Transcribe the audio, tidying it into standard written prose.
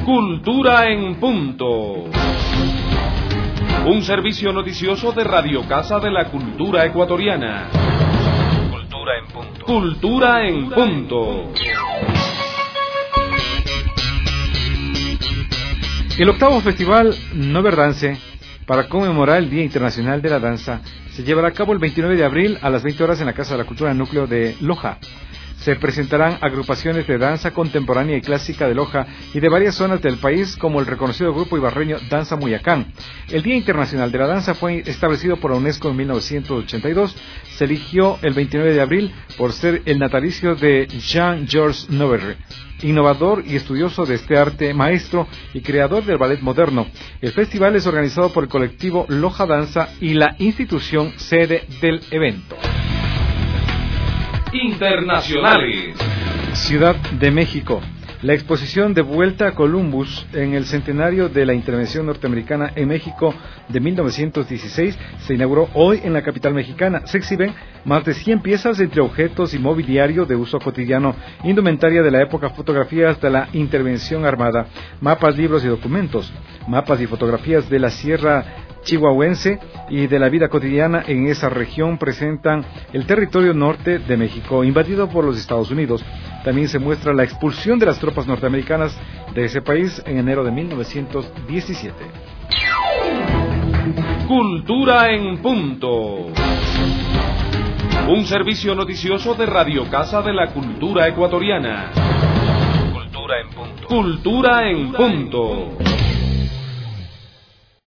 Cultura en Punto. Un servicio noticioso de Radio Casa de la Cultura Ecuatoriana. Cultura en Punto. Cultura en Punto. El octavo festival Noverdance, para conmemorar el Día Internacional de la Danza, se llevará a cabo el 29 de abril a las 20 horas en la Casa de la Cultura Núcleo de Loja. Se presentarán agrupaciones de danza contemporánea y clásica de Loja y de varias zonas del país, como el reconocido grupo ibarreño Danza Muyacán. El Día Internacional de la Danza fue establecido por la UNESCO en 1982. Se eligió el 29 de abril por ser el natalicio de Jean-Georges Noverre, innovador y estudioso de este arte, maestro y creador del ballet moderno. El festival es organizado por el colectivo Loja Danza y la institución sede del evento. Internacionales. Ciudad de México. La exposición de Vuelta a Columbus en el centenario de la intervención norteamericana en México de 1916 se inauguró hoy en la capital mexicana. Se exhiben más de 100 piezas entre objetos y mobiliario de uso cotidiano, indumentaria de la época, fotografías de la intervención armada, mapas, libros y documentos, mapas y fotografías de la Sierra Chihuahuense y de la vida cotidiana en esa región. Presentan el territorio norte de México invadido por los Estados Unidos. También se muestra la expulsión de las tropas norteamericanas de ese país en enero de 1917. Cultura en Punto. Un servicio noticioso de Radio Casa de la Cultura Ecuatoriana. Cultura en Punto. Cultura en Punto.